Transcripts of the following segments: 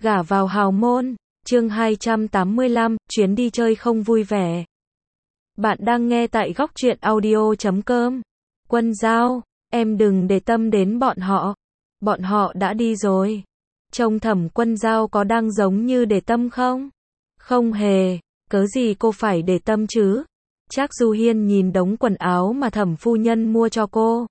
Gả vào hào môn, chương 285, chuyến đi chơi không vui vẻ. Bạn đang nghe tại góc truyện audio.com. Quân Giao, em đừng để tâm đến bọn họ đã đi rồi. Trông Thẩm Quân Giao có đang giống như để tâm không? Không hề, cớ gì cô phải để tâm chứ? Trác Du Hiên nhìn đống quần áo mà Thẩm phu nhân mua cho cô.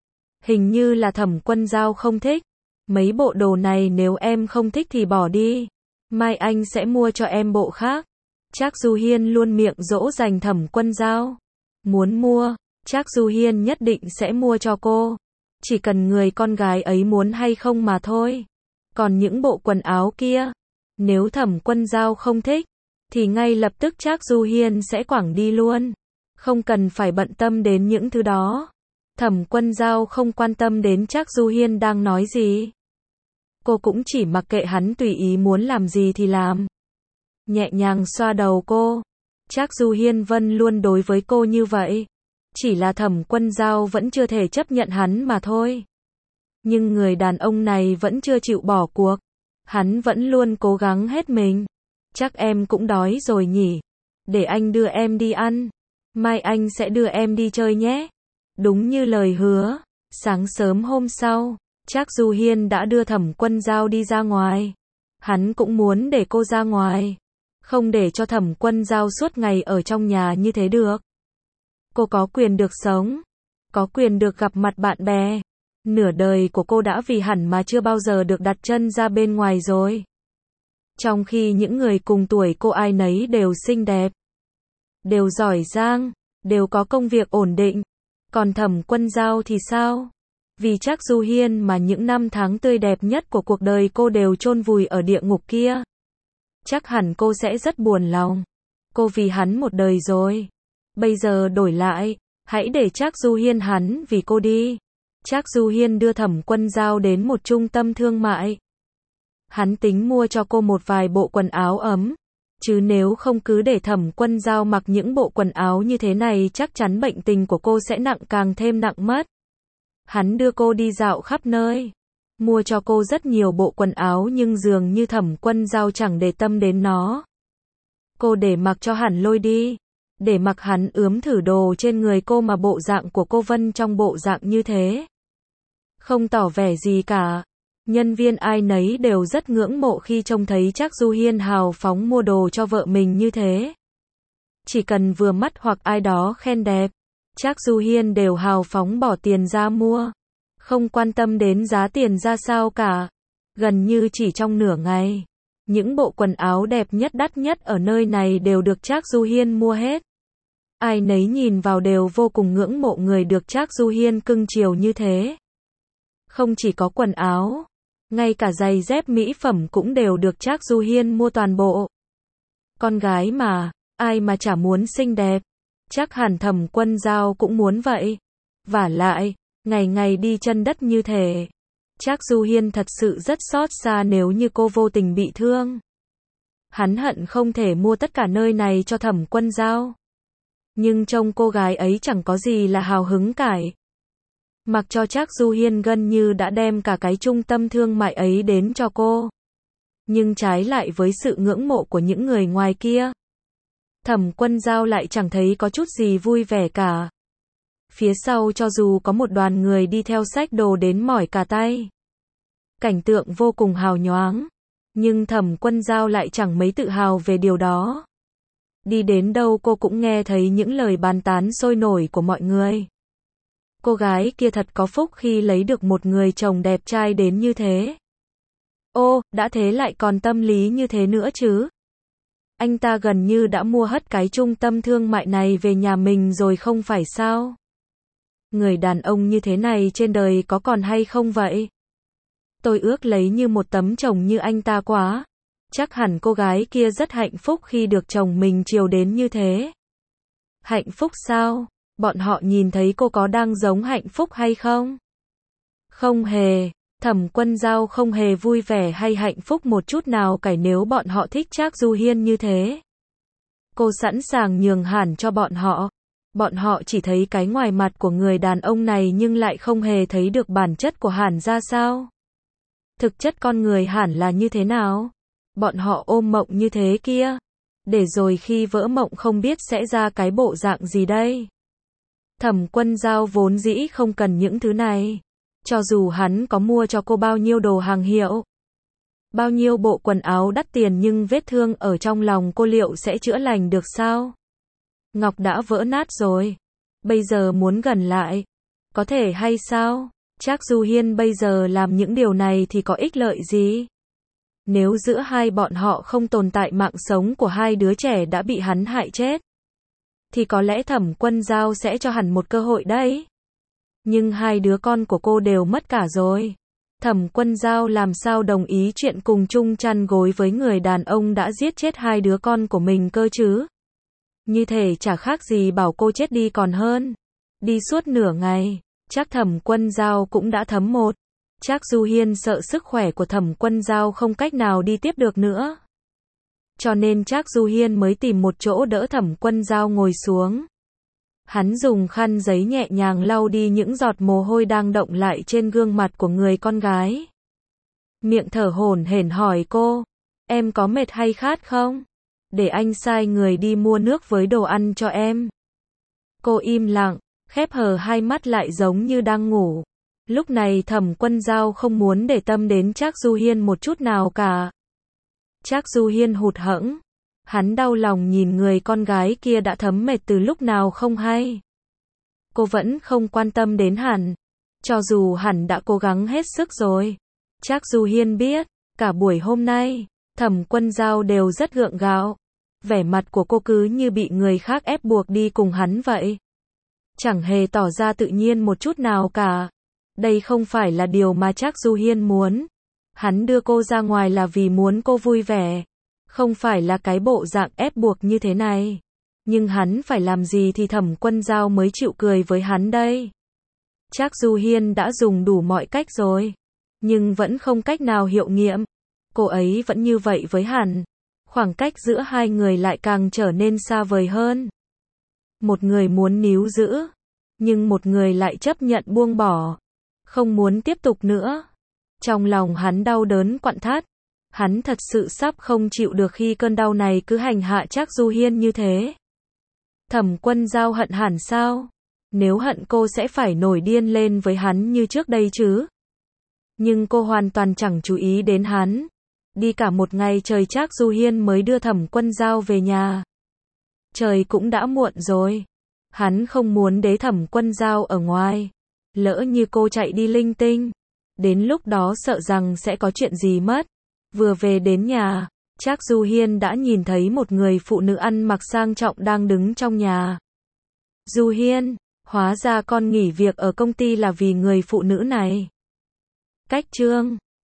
Hình như là Thẩm Quân Giao không thích. Mấy bộ đồ này nếu em không thích thì bỏ đi. Mai anh sẽ mua cho em bộ khác. Trác Du Hiên luôn miệng dỗ dành Thẩm Quân Giao. Muốn mua, Trác Du Hiên nhất định sẽ mua cho cô. Chỉ cần người con gái ấy muốn hay không mà thôi. Còn những bộ quần áo kia, nếu Thẩm Quân Giao không thích, thì ngay lập tức Trác Du Hiên sẽ quẳng đi luôn. Không cần phải bận tâm đến những thứ đó. Thẩm Quân Giao không quan tâm đến Trác Du Hiên đang nói gì. Cô cũng chỉ mặc kệ hắn tùy ý muốn làm gì thì làm. Nhẹ nhàng xoa đầu cô. Trác Du Hiên vẫn luôn đối với cô như vậy. Chỉ là Thẩm Quân Giao vẫn chưa thể chấp nhận hắn mà thôi. Nhưng người đàn ông này vẫn chưa chịu bỏ cuộc. Hắn vẫn luôn cố gắng hết mình. Chắc em cũng đói rồi nhỉ. Để anh đưa em đi ăn. Mai anh sẽ đưa em đi chơi nhé. Đúng như lời hứa. Sáng sớm hôm sau, Trác Du Hiên đã đưa Thẩm Quân Giao đi ra ngoài. Hắn cũng muốn để cô ra ngoài. Không để cho Thẩm Quân Giao suốt ngày ở trong nhà như thế được. Cô có quyền được sống. Có quyền được gặp mặt bạn bè. Nửa đời của cô đã vì hẳn mà chưa bao giờ được đặt chân ra bên ngoài rồi. Trong khi những người cùng tuổi cô ai nấy đều xinh đẹp. Đều giỏi giang. Đều có công việc ổn định. Còn Thẩm Quân Giao thì sao? Vì Trác Du Hiên mà những năm tháng tươi đẹp nhất của cuộc đời cô đều chôn vùi ở địa ngục kia. Chắc hẳn cô sẽ rất buồn lòng. Cô vì hắn một đời rồi. Bây giờ đổi lại, hãy để Trác Du Hiên hắn vì cô đi. Trác Du Hiên đưa Thẩm Quân Giao đến một trung tâm thương mại. Hắn tính mua cho cô một vài bộ quần áo ấm. Chứ nếu không cứ để Thẩm Quân Giao mặc những bộ quần áo như thế này chắc chắn bệnh tình của cô sẽ nặng càng thêm nặng mất. Hắn đưa cô đi dạo khắp nơi. Mua cho cô rất nhiều bộ quần áo nhưng dường như Thẩm Quân Giao chẳng để tâm đến nó. Cô để mặc cho hắn lôi đi. Để mặc hắn ướm thử đồ trên người cô mà bộ dạng của cô Vân trong bộ dạng như thế. Không tỏ vẻ gì cả. Nhân viên ai nấy đều rất ngưỡng mộ khi trông thấy Trác Du Hiên hào phóng mua đồ cho vợ mình như thế. Chỉ cần vừa mắt hoặc ai đó khen đẹp, Trác Du Hiên đều hào phóng bỏ tiền ra mua. Không quan tâm đến giá tiền ra sao cả. Gần như chỉ trong nửa ngày, những bộ quần áo đẹp nhất đắt nhất ở nơi này đều được Trác Du Hiên mua hết. Ai nấy nhìn vào đều vô cùng ngưỡng mộ người được Trác Du Hiên cưng chiều như thế. Không chỉ có quần áo, ngay cả giày dép mỹ phẩm cũng đều được Trác Du Hiên mua toàn bộ. Con gái mà, ai mà chả muốn xinh đẹp. Chắc hẳn Thẩm Quân Giao cũng muốn vậy. Vả lại, ngày ngày đi chân đất như thế. Trác Du Hiên thật sự rất xót xa nếu như cô vô tình bị thương. Hắn hận không thể mua tất cả nơi này cho Thẩm Quân Giao. Nhưng trông cô gái ấy chẳng có gì là hào hứng cải. Mặc cho Trác Du Hiên gần như đã đem cả cái trung tâm thương mại ấy đến cho cô. Nhưng trái lại với sự ngưỡng mộ của những người ngoài kia, Thẩm Quân Giao lại chẳng thấy có chút gì vui vẻ cả. Phía sau cho dù có một đoàn người đi theo xách đồ đến mỏi cả tay. Cảnh tượng vô cùng hào nhoáng. Nhưng Thẩm Quân Giao lại chẳng mấy tự hào về điều đó. Đi đến đâu cô cũng nghe thấy những lời bàn tán sôi nổi của mọi người. Cô gái kia thật có phúc khi lấy được một người chồng đẹp trai đến như thế. Ô, đã thế lại còn tâm lý như thế nữa chứ. Anh ta gần như đã mua hết cái trung tâm thương mại này về nhà mình rồi không phải sao? Người đàn ông như thế này trên đời có còn hay không vậy? Tôi ước lấy như một tấm chồng như anh ta quá. Chắc hẳn cô gái kia rất hạnh phúc khi được chồng mình chiều đến như thế. Hạnh phúc sao? Bọn họ nhìn thấy cô có đang giống hạnh phúc hay không? Không hề. Thẩm Quân Giao không hề vui vẻ hay hạnh phúc một chút nào cả nếu bọn họ thích Trác Du Hiên như thế. Cô sẵn sàng nhường hẳn cho bọn họ. Bọn họ chỉ thấy cái ngoài mặt của người đàn ông này nhưng lại không hề thấy được bản chất của hẳn ra sao. Thực chất con người hẳn là như thế nào? Bọn họ ôm mộng như thế kia. Để rồi khi vỡ mộng không biết sẽ ra cái bộ dạng gì đây. Thẩm Quân Dao vốn dĩ không cần những thứ này. Cho dù hắn có mua cho cô bao nhiêu đồ hàng hiệu, bao nhiêu bộ quần áo đắt tiền, nhưng vết thương ở trong lòng cô liệu sẽ chữa lành được sao? Ngọc đã vỡ nát rồi. Bây giờ muốn gần lại, có thể hay sao? Trác Du Hiên bây giờ làm những điều này thì có ích lợi gì? Nếu giữa hai bọn họ không tồn tại, mạng sống của hai đứa trẻ đã bị hắn hại chết, thì có lẽ Thẩm Quân Dao sẽ cho hẳn một cơ hội đấy. Nhưng hai đứa con của cô đều mất cả rồi. Thẩm Quân Dao làm sao đồng ý chuyện cùng chung chăn gối với người đàn ông đã giết chết hai đứa con của mình cơ chứ? Như thể chả khác gì bảo cô chết đi còn hơn. Đi suốt nửa ngày, chắc Thẩm Quân Dao cũng đã thấm một. Trác Du Hiên sợ sức khỏe của Thẩm Quân Dao không cách nào đi tiếp được nữa. Cho nên Trác Du Hiên mới tìm một chỗ đỡ Thẩm Quân Dao ngồi xuống. Hắn dùng khăn giấy nhẹ nhàng lau đi những giọt mồ hôi đang đọng lại trên gương mặt của người con gái. Miệng thở hổn hển hỏi cô, em có mệt hay khát không? Để anh sai người đi mua nước với đồ ăn cho em. Cô im lặng, khép hờ hai mắt lại giống như đang ngủ. Lúc này Thẩm Quân Dao không muốn để tâm đến Trác Du Hiên một chút nào cả. Trác Du Hiên hụt hẫng. Hắn đau lòng nhìn người con gái kia đã thấm mệt từ lúc nào không hay. Cô vẫn không quan tâm đến hắn. Cho dù hắn đã cố gắng hết sức rồi. Trác Du Hiên biết, cả buổi hôm nay, Thẩm Quân Dao đều rất gượng gạo. Vẻ mặt của cô cứ như bị người khác ép buộc đi cùng hắn vậy. Chẳng hề tỏ ra tự nhiên một chút nào cả. Đây không phải là điều mà Trác Du Hiên muốn. Hắn đưa cô ra ngoài là vì muốn cô vui vẻ. Không phải là cái bộ dạng ép buộc như thế này. Nhưng hắn phải làm gì thì Thẩm Quân Dao mới chịu cười với hắn đây? Trác Du Hiên đã dùng đủ mọi cách rồi. Nhưng vẫn không cách nào hiệu nghiệm. Cô ấy vẫn như vậy với hắn. Khoảng cách giữa hai người lại càng trở nên xa vời hơn. Một người muốn níu giữ. Nhưng một người lại chấp nhận buông bỏ. Không muốn tiếp tục nữa. Trong lòng hắn đau đớn quặn thắt. Hắn thật sự sắp không chịu được khi cơn đau này cứ hành hạ Trác Du Hiên như thế. Thẩm Quân Dao hận hẳn sao? Nếu hận cô sẽ phải nổi điên lên với hắn như trước đây chứ. Nhưng cô hoàn toàn chẳng chú ý đến hắn. Đi cả một ngày trời Trác Du Hiên mới đưa Thẩm Quân Dao về nhà. Trời cũng đã muộn rồi. Hắn không muốn để Thẩm Quân Dao ở ngoài. Lỡ như cô chạy đi linh tinh. Đến lúc đó sợ rằng sẽ có chuyện gì mất. Vừa về đến nhà, Trác Du Hiên đã nhìn thấy một người phụ nữ ăn mặc sang trọng đang đứng trong nhà. Du Hiên, hóa ra con nghỉ việc ở công ty là vì người phụ nữ này. Cách chương